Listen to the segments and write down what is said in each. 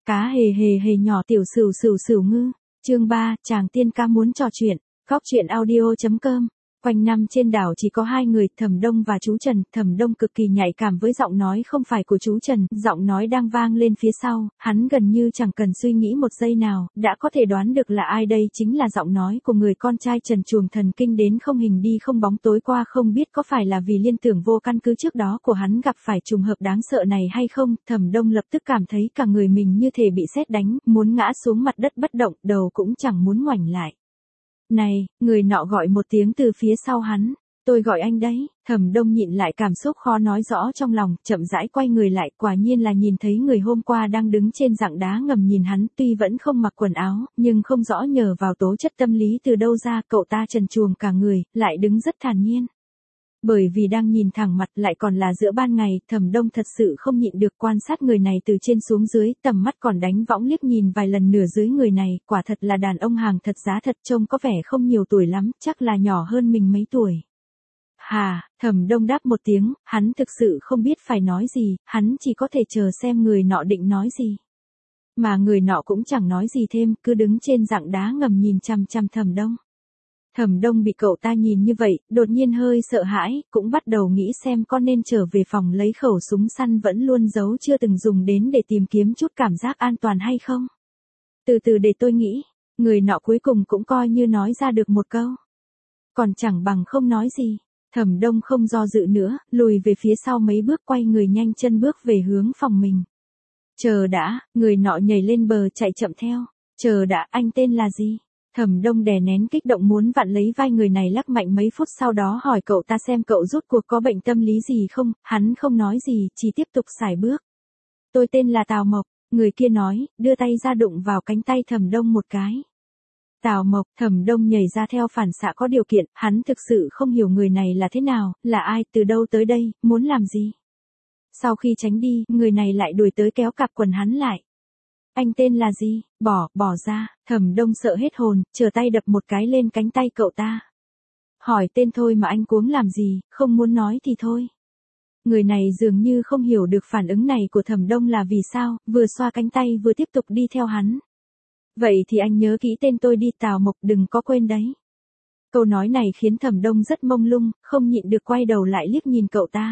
Cá hề hề hề nhỏ tiểu sửu sửu sửu ngư. Chương 3, chàng tiên ca muốn trò chuyện. Góc chuyện audio.com. Quanh năm trên đảo chỉ có hai người, Thẩm Đông và chú Trần. Thẩm Đông cực kỳ nhạy cảm với giọng nói không phải của chú Trần, giọng nói đang vang lên phía sau, hắn gần như chẳng cần suy nghĩ một giây nào, đã có thể đoán được là ai đây. Chính là giọng nói của người con trai Trần Truồng thần kinh đến không hình đi không bóng. Tối qua không biết có phải là vì liên tưởng vô căn cứ trước đó của hắn gặp phải trùng hợp đáng sợ này hay không, Thẩm Đông lập tức cảm thấy cả người mình như thể bị sét đánh, muốn ngã xuống mặt đất bất động, đầu cũng chẳng muốn ngoảnh lại. Này, người nọ gọi một tiếng từ phía sau hắn, tôi gọi anh đấy. Thẩm Đông nhịn lại cảm xúc khó nói rõ trong lòng, chậm rãi quay người lại, quả nhiên là nhìn thấy người hôm qua đang đứng trên rặng đá ngầm nhìn hắn, tuy vẫn không mặc quần áo, nhưng không rõ nhờ vào tố chất tâm lý từ đâu ra, cậu ta trần truồng cả người, lại đứng rất thản nhiên. Bởi vì đang nhìn thẳng mặt lại còn là giữa ban ngày, Thẩm Đông thật sự không nhịn được quan sát người này từ trên xuống dưới, tầm mắt còn đánh võng liếc nhìn vài lần nửa dưới người này, quả thật là đàn ông hàng thật giá thật, trông có vẻ không nhiều tuổi lắm, chắc là nhỏ hơn mình mấy tuổi. Hà, Thẩm Đông đáp một tiếng, hắn thực sự không biết phải nói gì, hắn chỉ có thể chờ xem người nọ định nói gì. Mà người nọ cũng chẳng nói gì thêm, cứ đứng trên rặng đá ngầm nhìn chằm chằm Thẩm Đông. Thẩm Đông bị cậu ta nhìn như vậy, đột nhiên hơi sợ hãi, cũng bắt đầu nghĩ xem có nên trở về phòng lấy khẩu súng săn vẫn luôn giấu chưa từng dùng đến để tìm kiếm chút cảm giác an toàn hay không. Từ từ để tôi nghĩ, người nọ cuối cùng cũng coi như nói ra được một câu. Còn chẳng bằng không nói gì. Thẩm Đông không do dự nữa, lùi về phía sau mấy bước, quay người nhanh chân bước về hướng phòng mình. Chờ đã, người nọ nhảy lên bờ chạy chậm theo. Chờ đã, anh tên là gì? Thẩm Đông đè nén kích động muốn vặn lấy vai người này lắc mạnh mấy phút, sau đó hỏi cậu ta xem cậu rốt cuộc có bệnh tâm lý gì không, hắn không nói gì, chỉ tiếp tục sải bước. Tôi tên là Tào Mộc, người kia nói, đưa tay ra đụng vào cánh tay Thẩm Đông một cái. Tào Mộc, Thẩm Đông nhảy ra theo phản xạ có điều kiện, hắn thực sự không hiểu người này là thế nào, là ai, từ đâu tới đây, muốn làm gì. Sau khi tránh đi, người này lại đuổi tới kéo cặp quần hắn lại. Anh tên là gì? Bỏ ra. Thẩm Đông sợ hết hồn, trở tay đập một cái lên cánh tay cậu ta. Hỏi tên thôi mà anh cuống làm gì, không muốn nói thì thôi. Người này dường như không hiểu được phản ứng này của Thẩm Đông là vì sao, vừa xoa cánh tay vừa tiếp tục đi theo hắn. Vậy thì anh nhớ kỹ tên tôi đi, Tào Mộc, đừng có quên đấy. Câu nói này khiến Thẩm Đông rất mông lung, không nhịn được quay đầu lại liếc nhìn cậu ta.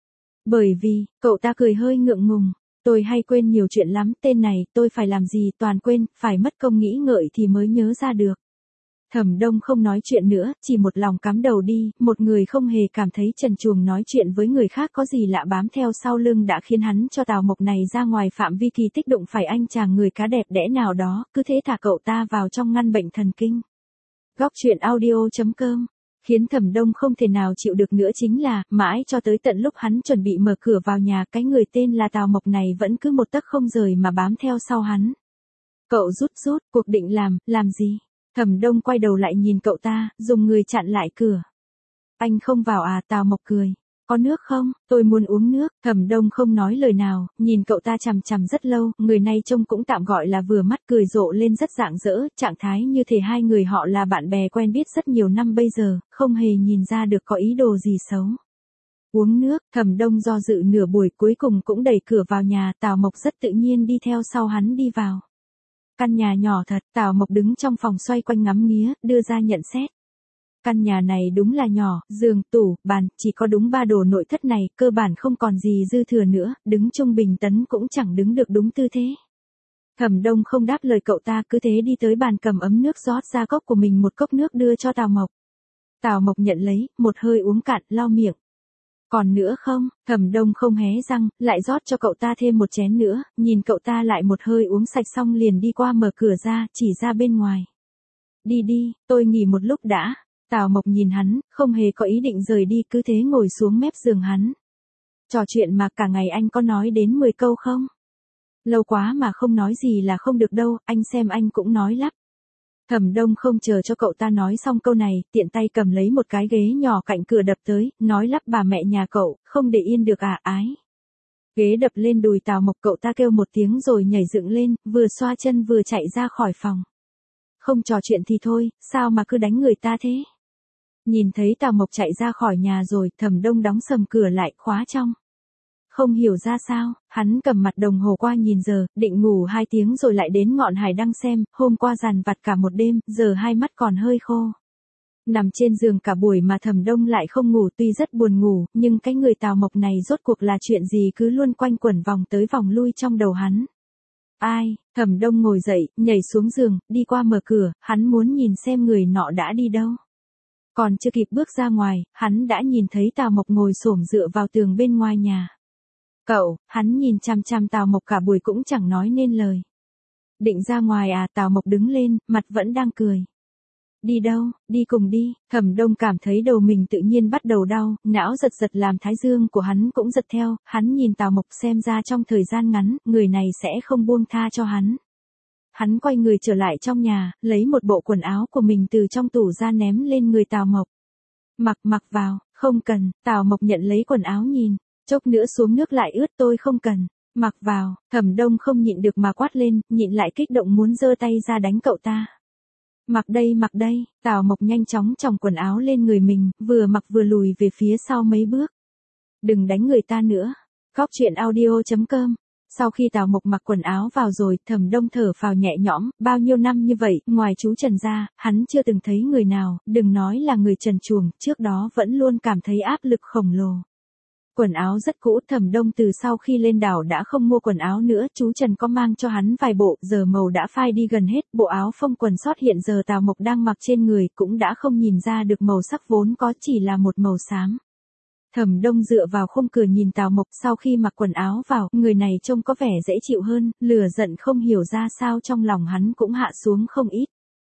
Bởi vì, cậu ta cười hơi ngượng ngùng. Tôi hay quên nhiều chuyện lắm, tên này, tôi phải làm gì toàn quên, phải mất công nghĩ ngợi thì mới nhớ ra được. Thẩm Đông không nói chuyện nữa, chỉ một lòng cắm đầu đi, một người không hề cảm thấy Trần Truồng nói chuyện với người khác có gì lạ bám theo sau lưng đã khiến hắn cho Tào Mộc này ra ngoài phạm vi kỳ tích đụng phải anh chàng người cá đẹp đẽ nào đó, cứ thế thả cậu ta vào trong ngăn bệnh thần kinh. Góc chuyện audio.com. Khiến Thẩm Đông không thể nào chịu được nữa chính là, mãi cho tới tận lúc hắn chuẩn bị mở cửa vào nhà, cái người tên là Tào Mộc này vẫn cứ một tấc không rời mà bám theo sau hắn. Cậu rút, cuộc định làm gì? Thẩm Đông quay đầu lại nhìn cậu ta, dùng người chặn lại cửa. Anh không vào à? Tào Mộc cười. Có nước không? Tôi muốn uống nước. Thẩm Đông không nói lời nào, nhìn cậu ta chằm chằm rất lâu, người này trông cũng tạm gọi là vừa mắt, cười rộ lên rất rạng rỡ, trạng thái như thể hai người họ là bạn bè quen biết rất nhiều năm bây giờ, không hề nhìn ra được có ý đồ gì xấu. Uống nước, Thẩm Đông do dự nửa buổi cuối cùng cũng đẩy cửa vào nhà, Tào Mộc rất tự nhiên đi theo sau hắn đi vào. Căn nhà nhỏ thật, Tào Mộc đứng trong phòng xoay quanh ngắm nghía, đưa ra nhận xét. Căn nhà này đúng là nhỏ, giường, tủ, bàn, chỉ có đúng 3 đồ nội thất này, cơ bản không còn gì dư thừa nữa, đứng trung bình tấn cũng chẳng đứng được đúng tư thế. Thẩm Đông không đáp lời cậu ta, cứ thế đi tới bàn cầm ấm nước rót ra cốc của mình một cốc nước đưa cho Tào Mộc. Tào Mộc nhận lấy, một hơi uống cạn, lau miệng. Còn nữa không? Thẩm Đông không hé răng, lại rót cho cậu ta thêm một chén nữa, nhìn cậu ta lại một hơi uống sạch xong liền đi qua mở cửa ra, chỉ ra bên ngoài. Đi, tôi nghỉ một lúc đã. Tào Mộc nhìn hắn, không hề có ý định rời đi, cứ thế ngồi xuống mép giường hắn. Trò chuyện mà cả ngày anh có nói đến 10 câu không? Lâu quá mà không nói gì là không được đâu, anh xem anh cũng nói lắm. Thẩm Đông không chờ cho cậu ta nói xong câu này, tiện tay cầm lấy một cái ghế nhỏ cạnh cửa đập tới, nói lắp bà mẹ nhà cậu, không để yên được à ái. Ghế đập lên đùi Tào Mộc, cậu ta kêu một tiếng rồi nhảy dựng lên, vừa xoa chân vừa chạy ra khỏi phòng. Không trò chuyện thì thôi, sao mà cứ đánh người ta thế? Nhìn thấy Tào Mộc chạy ra khỏi nhà rồi, Thẩm Đông đóng sầm cửa lại, khóa trong. không hiểu ra sao, hắn cầm mặt đồng hồ qua nhìn giờ, định ngủ 2 tiếng rồi lại đến ngọn hải đăng xem, hôm qua dằn vặt cả một đêm, giờ hai mắt còn hơi khô. Nằm trên giường cả buổi mà Thẩm Đông lại không ngủ, tuy rất buồn ngủ, nhưng cái người Tào Mộc này rốt cuộc là chuyện gì cứ luôn quanh quẩn vòng tới vòng lui trong đầu hắn. Ai, Thẩm Đông ngồi dậy, nhảy xuống giường, đi qua mở cửa, hắn muốn nhìn xem người nọ đã đi đâu. Còn chưa kịp bước ra ngoài, hắn đã nhìn thấy Tào Mộc ngồi xổm dựa vào tường bên ngoài nhà. Cậu, hắn nhìn chằm chằm Tào Mộc cả buổi cũng chẳng nói nên lời. Định ra ngoài à? Tào Mộc đứng lên, mặt vẫn đang cười. Đi đâu, đi cùng đi. Thẩm Đông cảm thấy đầu mình tự nhiên bắt đầu đau, não giật giật làm thái dương của hắn cũng giật theo, hắn nhìn Tào Mộc xem ra trong thời gian ngắn, người này sẽ không buông tha cho hắn. Hắn quay người trở lại trong nhà, lấy một bộ quần áo của mình từ trong tủ ra ném lên người Tào Mộc. Mặc vào, không cần. Tào Mộc nhận lấy quần áo nhìn, chốc nữa xuống nước lại ướt, tôi không cần. Mặc vào. Thẩm Đông không nhịn được mà quát lên, nhịn lại kích động muốn giơ tay ra đánh cậu ta. Mặc đây. Tào Mộc nhanh chóng chồng quần áo lên người mình, vừa mặc vừa lùi về phía sau mấy bước. Đừng đánh người ta nữa. Góc chuyện audio.com. Sau khi Tào Mộc mặc quần áo vào rồi, Thẩm Đông thở phào nhẹ nhõm, bao nhiêu năm như vậy, ngoài chú Trần ra, hắn chưa từng thấy người nào, đừng nói là người trần truồng, trước đó vẫn luôn cảm thấy áp lực khổng lồ. Quần áo rất cũ, Thẩm Đông từ sau khi lên đảo đã không mua quần áo nữa, chú Trần có mang cho hắn vài bộ, giờ màu đã phai đi gần hết, bộ áo phông quần sót hiện giờ Tào Mộc đang mặc trên người cũng đã không nhìn ra được màu sắc vốn có, chỉ là một màu xám. Thẩm Đông dựa vào khung cửa nhìn Tào Mộc, sau khi mặc quần áo vào, người này trông có vẻ dễ chịu hơn, lửa giận không hiểu ra sao trong lòng hắn cũng hạ xuống không ít.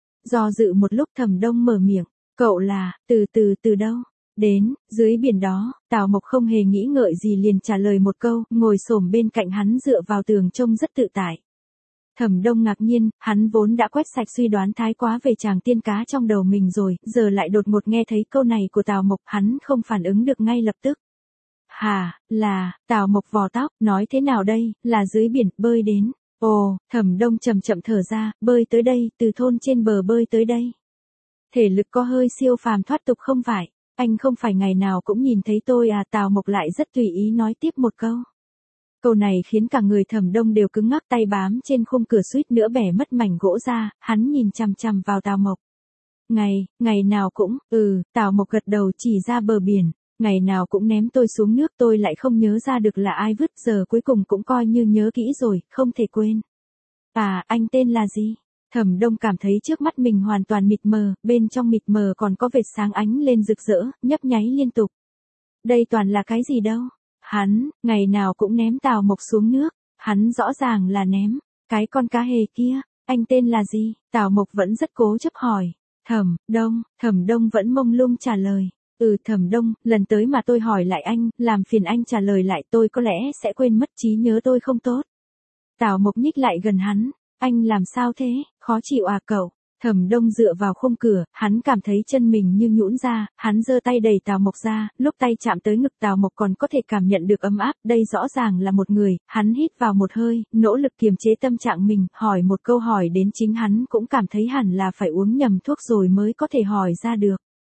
Do dự một lúc Thẩm Đông mở miệng, cậu là, từ đâu? Đến, dưới biển đó. Tào Mộc không hề nghĩ ngợi gì liền trả lời một câu, ngồi xổm bên cạnh hắn dựa vào tường trông rất tự tại. Thẩm Đông ngạc nhiên, hắn vốn đã quét sạch suy đoán thái quá về chàng tiên cá trong đầu mình rồi, giờ lại đột ngột nghe thấy câu này của Tào Mộc, hắn không phản ứng được ngay lập tức. Tào Mộc vò tóc, nói thế nào đây, là dưới biển, bơi đến. Ồ, Thẩm Đông chậm chậm thở ra, bơi tới đây, từ thôn trên bờ bơi tới đây. Thể lực có hơi siêu phàm thoát tục không phải, anh không phải ngày nào cũng nhìn thấy tôi à? Tào Mộc lại rất tùy ý nói tiếp một câu. Câu này khiến cả người Thẩm Đông đều cứng ngắc, tay bám trên khung cửa suýt nữa bẻ mất mảnh gỗ ra, hắn nhìn chằm chằm vào Tào Mộc. Ngày nào cũng, Tào Mộc gật đầu chỉ ra bờ biển, ngày nào cũng ném tôi xuống nước, tôi lại không nhớ ra được là ai vứt, giờ cuối cùng cũng coi như nhớ kỹ rồi, không thể quên. À, anh tên là gì? Thẩm Đông cảm thấy trước mắt mình hoàn toàn mịt mờ, bên trong mịt mờ còn có vệt sáng ánh lên rực rỡ, nhấp nháy liên tục. Đây toàn là cái gì đâu? Hắn, ngày nào cũng ném Tào Mộc xuống nước, hắn rõ ràng là ném cái con cá hề kia. Anh tên là gì? Tào Mộc vẫn rất cố chấp hỏi. Thẩm Đông vẫn mông lung trả lời. Thẩm Đông, lần tới mà tôi hỏi lại anh, làm phiền anh trả lời lại, tôi có lẽ sẽ quên mất, trí nhớ tôi không tốt. Tào Mộc nhích lại gần hắn. Anh làm sao thế, khó chịu à cậu? Thẩm Đông dựa vào khung cửa, hắn cảm thấy chân mình như nhũn ra, hắn giơ tay đẩy Tào Mộc ra, lúc tay chạm tới ngực Tào Mộc còn có thể cảm nhận được ấm áp, đây rõ ràng là một người, hắn hít vào một hơi, nỗ lực kiềm chế tâm trạng mình, hỏi một câu hỏi đến chính hắn cũng cảm thấy hẳn là phải uống nhầm thuốc rồi mới có thể hỏi ra được.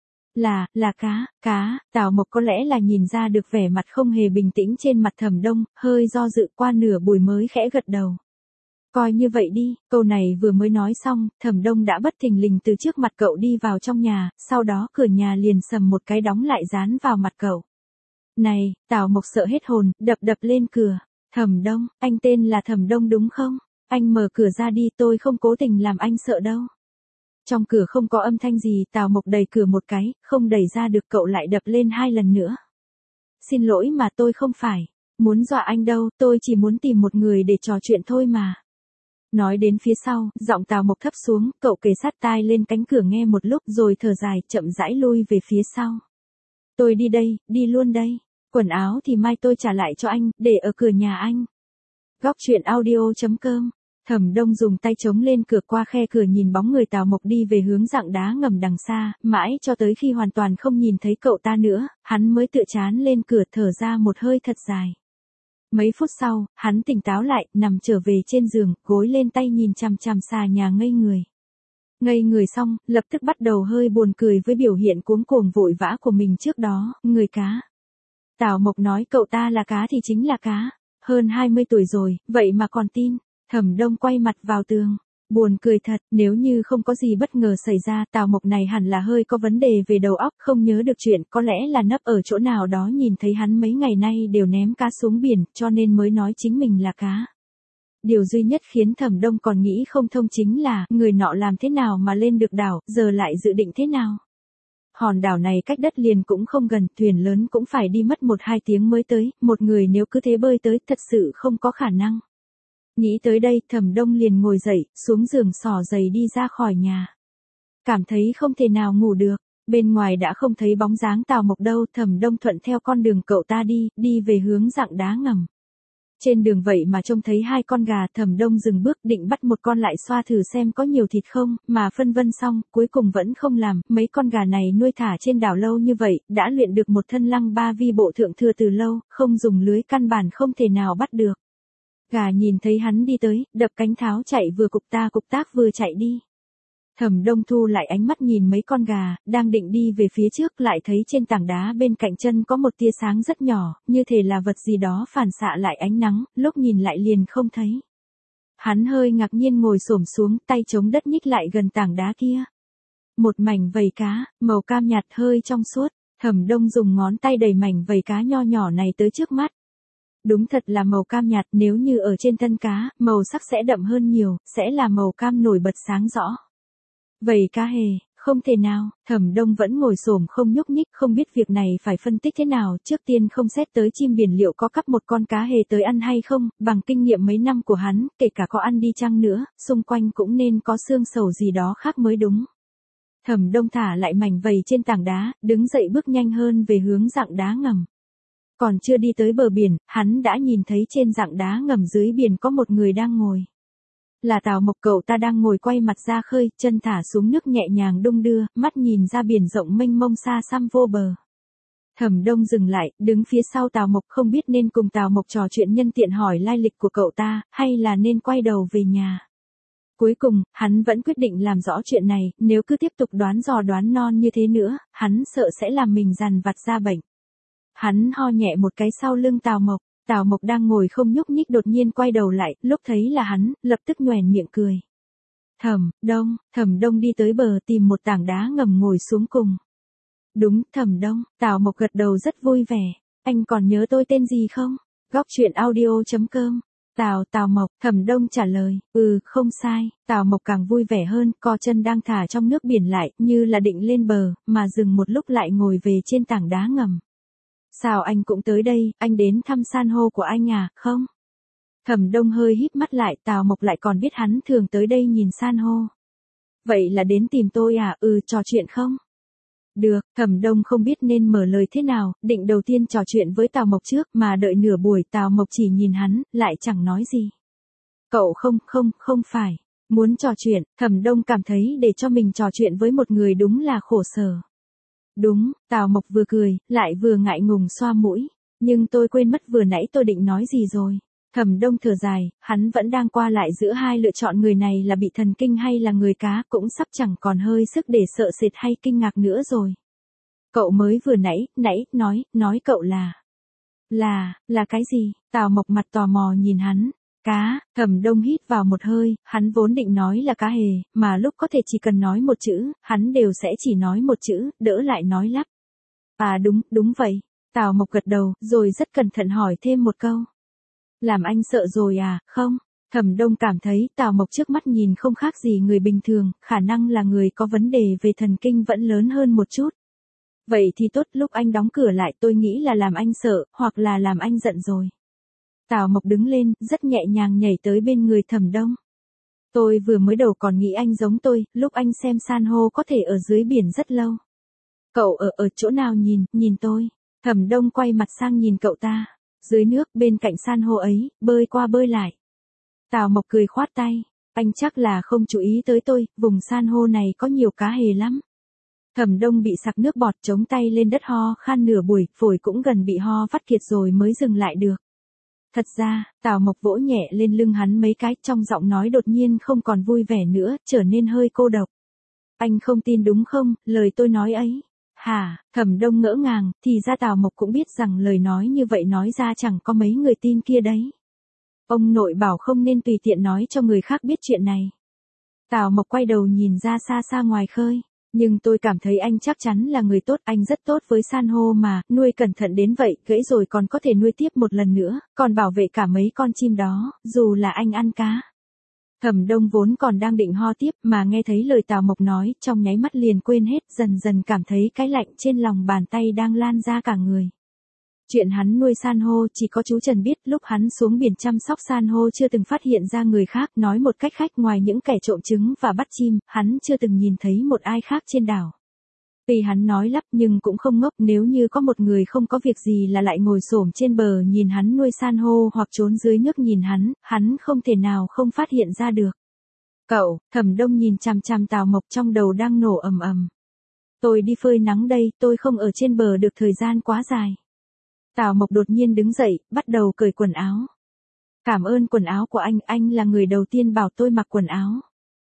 Là cá. Tào Mộc có lẽ là nhìn ra được vẻ mặt không hề bình tĩnh trên mặt Thẩm Đông, hơi do dự, qua nửa buổi mới khẽ gật đầu. Coi như vậy đi, câu này vừa mới nói xong, Thẩm Đông đã bất thình lình từ trước mặt cậu đi vào trong nhà, sau đó cửa nhà liền sầm một cái đóng lại dán vào mặt cậu. Này, Tào Mộc sợ hết hồn, đập lên cửa. Thẩm Đông, anh tên là Thẩm Đông đúng không? Anh mở cửa ra đi, tôi không cố tình làm anh sợ đâu. Trong cửa không có âm thanh gì, Tào Mộc đẩy cửa một cái, không đẩy ra được, cậu lại đập lên 2 lần nữa. Xin lỗi mà, tôi không phải muốn dọa anh đâu, tôi chỉ muốn tìm một người để trò chuyện thôi mà. Nói đến phía sau, giọng Tào Mộc thấp xuống, cậu kề sát tai lên cánh cửa nghe một lúc rồi thở dài, chậm rãi lui về phía sau. Tôi đi đây, đi luôn đây. Quần áo thì mai tôi trả lại cho anh, để ở cửa nhà anh. Góc chuyện audio.com. Thẩm Đông dùng tay chống lên cửa, qua khe cửa nhìn bóng người Tào Mộc đi về hướng rặng đá ngầm đằng xa, mãi cho tới khi hoàn toàn không nhìn thấy cậu ta nữa, hắn mới tựa trán lên cửa, thở ra một hơi thật dài. Mấy phút sau, hắn tỉnh táo lại, nằm trở về trên giường, gối lên tay nhìn chằm chằm xà nhà ngây người. Ngây người xong, lập tức bắt đầu hơi buồn cười với biểu hiện cuống cuồng vội vã của mình trước đó, người cá. Tào Mộc nói cậu ta là cá thì chính là cá. Hơn 20 tuổi rồi, vậy mà còn tin. Thẩm Đông quay mặt vào tường. Buồn cười thật, nếu như không có gì bất ngờ xảy ra, Tào Mộc này hẳn là hơi có vấn đề về đầu óc, không nhớ được chuyện, có lẽ là nấp ở chỗ nào đó nhìn thấy hắn mấy ngày nay đều ném cá xuống biển, cho nên mới nói chính mình là cá. Điều duy nhất khiến Thẩm Đông còn nghĩ không thông chính là, người nọ làm thế nào mà lên được đảo, giờ lại dự định thế nào? Hòn đảo này cách đất liền cũng không gần, thuyền lớn cũng phải đi mất 1-2 tiếng mới tới, một người nếu cứ thế bơi tới, thật sự không có khả năng. Nghĩ tới đây, Thẩm Đông liền ngồi dậy, xuống giường xỏ giày đi ra khỏi nhà. Cảm thấy không thể nào ngủ được, bên ngoài đã không thấy bóng dáng Tào Mộc đâu, Thẩm Đông thuận theo con đường cậu ta đi về hướng rặng đá ngầm. Trên đường vậy mà trông thấy 2 con gà, Thẩm Đông dừng bước định bắt một con lại xoa thử xem có nhiều thịt không, mà phân vân xong, cuối cùng vẫn không làm, mấy con gà này nuôi thả trên đảo lâu như vậy, đã luyện được một thân lăng ba vi bộ thượng thừa từ lâu, không dùng lưới căn bản không thể nào bắt được. Gà nhìn thấy hắn đi tới, đập cánh tháo chạy vừa cục tác vừa chạy đi. Thẩm Đông thu lại ánh mắt nhìn mấy con gà, đang định đi về phía trước lại thấy trên tảng đá bên cạnh chân có một tia sáng rất nhỏ, như thể là vật gì đó phản xạ lại ánh nắng, lúc nhìn lại liền không thấy. Hắn hơi ngạc nhiên ngồi xổm xuống, tay chống đất nhích lại gần tảng đá kia. Một mảnh vầy cá, màu cam nhạt hơi trong suốt, Thẩm Đông dùng ngón tay đẩy mảnh vầy cá nho nhỏ này tới trước mắt. Đúng thật là màu cam nhạt, nếu như ở trên thân cá, màu sắc sẽ đậm hơn nhiều, sẽ là màu cam nổi bật sáng rõ. Vầy cá hề, không thể nào, Thẩm Đông vẫn ngồi xổm không nhúc nhích, không biết việc này phải phân tích thế nào, trước tiên không xét tới chim biển liệu có cắp một con cá hề tới ăn hay không, bằng kinh nghiệm mấy năm của hắn, kể cả có ăn đi chăng nữa, xung quanh cũng nên có xương sầu gì đó khác mới đúng. Thẩm Đông thả lại mảnh vầy trên tảng đá, đứng dậy bước nhanh hơn về hướng rặng đá ngầm. Còn chưa đi tới bờ biển, hắn đã nhìn thấy trên rặng đá ngầm dưới biển có một người đang ngồi. Là Tào Mộc, cậu ta đang ngồi quay mặt ra khơi, chân thả xuống nước nhẹ nhàng đung đưa, mắt nhìn ra biển rộng mênh mông xa xăm vô bờ. Thẩm Đông dừng lại, đứng phía sau Tào Mộc, không biết nên cùng Tào Mộc trò chuyện nhân tiện hỏi lai lịch của cậu ta, hay là nên quay đầu về nhà. Cuối cùng, hắn vẫn quyết định làm rõ chuyện này, nếu cứ tiếp tục đoán dò đoán non như thế nữa, hắn sợ sẽ làm mình dằn vặt ra bệnh. Hắn ho nhẹ một cái sau lưng Tào Mộc đang ngồi không nhúc nhích đột nhiên quay đầu lại, lúc thấy là hắn, lập tức nhoẻn miệng cười. Thẩm Đông đi tới bờ tìm một tảng đá ngầm ngồi xuống cùng. Đúng, Thẩm Đông, Tào Mộc gật đầu rất vui vẻ. Anh còn nhớ tôi tên gì không? Góc chuyện audio.com. Tào Mộc, Thẩm Đông trả lời, không sai, Tào Mộc càng vui vẻ hơn, co chân đang thả trong nước biển lại, như là định lên bờ, mà dừng một lúc lại ngồi về trên tảng đá ngầm. Sao anh cũng tới đây, anh đến thăm san hô của anh à, không? Thẩm Đông hơi híp mắt lại, Tào Mộc lại còn biết hắn thường tới đây nhìn san hô. Vậy là đến tìm tôi à, trò chuyện không? Được, Thẩm Đông không biết nên mở lời thế nào, định đầu tiên trò chuyện với Tào Mộc trước, mà đợi nửa buổi Tào Mộc chỉ nhìn hắn, lại chẳng nói gì. Cậu không phải, muốn trò chuyện, Thẩm Đông cảm thấy để cho mình trò chuyện với một người đúng là khổ sở. Đúng, Tào Mộc vừa cười, lại vừa ngại ngùng xoa mũi, nhưng tôi quên mất vừa nãy tôi định nói gì rồi. Thẩm Đông thở dài, hắn vẫn đang qua lại giữa hai lựa chọn người này là bị thần kinh hay là người cá, cũng sắp chẳng còn hơi sức để sợ sệt hay kinh ngạc nữa rồi. Cậu mới vừa nãy, nói cậu là cái gì? Tào Mộc mặt tò mò nhìn hắn. Cá, Thẩm Đông hít vào một hơi, hắn vốn định nói là cá hề, mà lúc có thể chỉ cần nói một chữ, hắn đều sẽ chỉ nói một chữ, đỡ lại nói lắp. À đúng vậy. Tào Mộc gật đầu, rồi rất cẩn thận hỏi thêm một câu. Làm anh sợ rồi à, không? Thẩm Đông cảm thấy Tào Mộc trước mắt nhìn không khác gì người bình thường, khả năng là người có vấn đề về thần kinh vẫn lớn hơn một chút. Vậy thì tốt, lúc anh đóng cửa lại tôi nghĩ là làm anh sợ, hoặc là làm anh giận rồi. Tào Mộc đứng lên, rất nhẹ nhàng nhảy tới bên người Thẩm Đông. Tôi vừa mới đầu còn nghĩ anh giống tôi, lúc anh xem san hô có thể ở dưới biển rất lâu. Cậu ở chỗ nào nhìn tôi. Thẩm Đông quay mặt sang nhìn cậu ta. Dưới nước, bên cạnh san hô ấy, bơi qua bơi lại. Tào Mộc cười khoát tay. Anh chắc là không chú ý tới tôi, vùng san hô này có nhiều cá hề lắm. Thẩm Đông bị sặc nước bọt, chống tay lên đất ho khan nửa buổi, phổi cũng gần bị ho vắt kiệt rồi mới dừng lại được. Thật ra, Tào Mộc vỗ nhẹ lên lưng hắn mấy cái, trong giọng nói đột nhiên không còn vui vẻ nữa, trở nên hơi cô độc. Anh không tin đúng không, lời tôi nói ấy. Hả, Thẩm Đông ngỡ ngàng, thì ra Tào Mộc cũng biết rằng lời nói như vậy nói ra chẳng có mấy người tin kia đấy. Ông nội bảo không nên tùy tiện nói cho người khác biết chuyện này. Tào Mộc quay đầu nhìn ra xa xa ngoài khơi. Nhưng tôi cảm thấy anh chắc chắn là người tốt, anh rất tốt với san hô mà, nuôi cẩn thận đến vậy, gãy rồi còn có thể nuôi tiếp một lần nữa, còn bảo vệ cả mấy con chim đó, dù là anh ăn cá. Thẩm Đông vốn còn đang định ho tiếp mà nghe thấy lời Tào Mộc nói, trong nháy mắt liền quên hết, dần dần cảm thấy cái lạnh trên lòng bàn tay đang lan ra cả người. Chuyện hắn nuôi san hô chỉ có chú Trần biết, lúc hắn xuống biển chăm sóc san hô chưa từng phát hiện ra người khác, nói một cách khách ngoài những kẻ trộm trứng và bắt chim, hắn chưa từng nhìn thấy một ai khác trên đảo. Tuy hắn nói lắp nhưng cũng không ngốc, nếu như có một người không có việc gì là lại ngồi xổm trên bờ nhìn hắn nuôi san hô hoặc trốn dưới nước nhìn hắn không thể nào không phát hiện ra được. Cậu, Thẩm Đông nhìn chằm chằm Tào Mộc trong đầu đang nổ ầm ầm. Tôi đi phơi nắng đây, tôi không ở trên bờ được thời gian quá dài. Tào Mộc đột nhiên đứng dậy, bắt đầu cởi quần áo. Cảm ơn quần áo của anh là người đầu tiên bảo tôi mặc quần áo.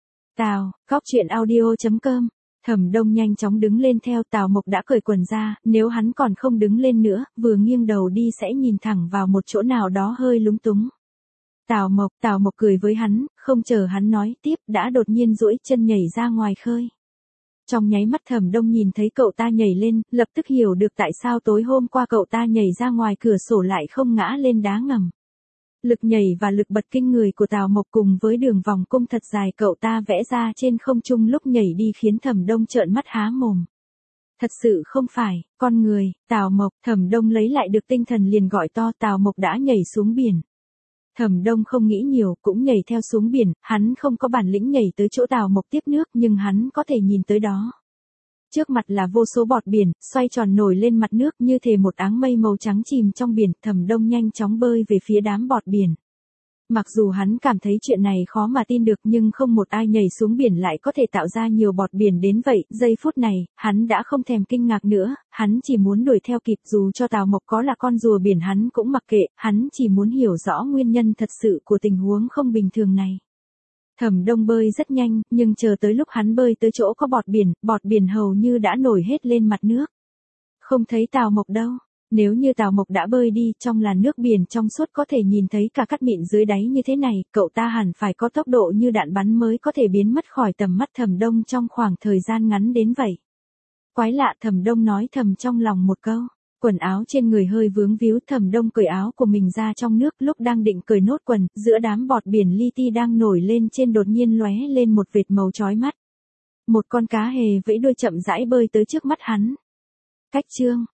Góc truyện audio.com. Thẩm Đông nhanh chóng đứng lên theo, Tào Mộc đã cởi quần ra, nếu hắn còn không đứng lên nữa, vừa nghiêng đầu đi sẽ nhìn thẳng vào một chỗ nào đó hơi lúng túng. Tào Mộc cười với hắn, không chờ hắn nói tiếp, đã đột nhiên duỗi chân nhảy ra ngoài khơi. Trong nháy mắt Thẩm Đông nhìn thấy cậu ta nhảy lên, lập tức hiểu được tại sao tối hôm qua cậu ta nhảy ra ngoài cửa sổ lại không ngã lên đá ngầm. Lực nhảy và lực bật kinh người của Tào Mộc cùng với đường vòng cung thật dài cậu ta vẽ ra trên không trung lúc nhảy đi khiến Thẩm Đông trợn mắt há mồm. Thật sự không phải, con người, Tào Mộc, Thẩm Đông lấy lại được tinh thần liền gọi to, Tào Mộc đã nhảy xuống biển. Thẩm Đông không nghĩ nhiều, cũng nhảy theo xuống biển, hắn không có bản lĩnh nhảy tới chỗ Tào Mộc tiếp nước nhưng hắn có thể nhìn tới đó. Trước mặt là vô số bọt biển, xoay tròn nổi lên mặt nước như thể một áng mây màu trắng chìm trong biển, Thẩm Đông nhanh chóng bơi về phía đám bọt biển. Mặc dù hắn cảm thấy chuyện này khó mà tin được nhưng không một ai nhảy xuống biển lại có thể tạo ra nhiều bọt biển đến vậy, giây phút này, hắn đã không thèm kinh ngạc nữa, hắn chỉ muốn đuổi theo kịp dù cho Tào Mộc có là con rùa biển hắn cũng mặc kệ, hắn chỉ muốn hiểu rõ nguyên nhân thật sự của tình huống không bình thường này. Thẩm Đông bơi rất nhanh, nhưng chờ tới lúc hắn bơi tới chỗ có bọt biển hầu như đã nổi hết lên mặt nước. Không thấy Tào Mộc đâu. Nếu như Tào Mộc đã bơi đi, trong làn nước biển trong suốt có thể nhìn thấy cả cát mịn dưới đáy như thế này, cậu ta hẳn phải có tốc độ như đạn bắn mới có thể biến mất khỏi tầm mắt Thẩm Đông trong khoảng thời gian ngắn đến vậy. Quái lạ, Thẩm Đông nói thầm trong lòng một câu. Quần áo trên người hơi vướng víu, Thẩm Đông cởi áo của mình ra trong nước, lúc đang định cởi nốt quần, giữa đám bọt biển li ti đang nổi lên trên đột nhiên lóe lên một vệt màu chói mắt. Một con cá hề vẫy đuôi chậm rãi bơi tới trước mắt hắn. Cách chương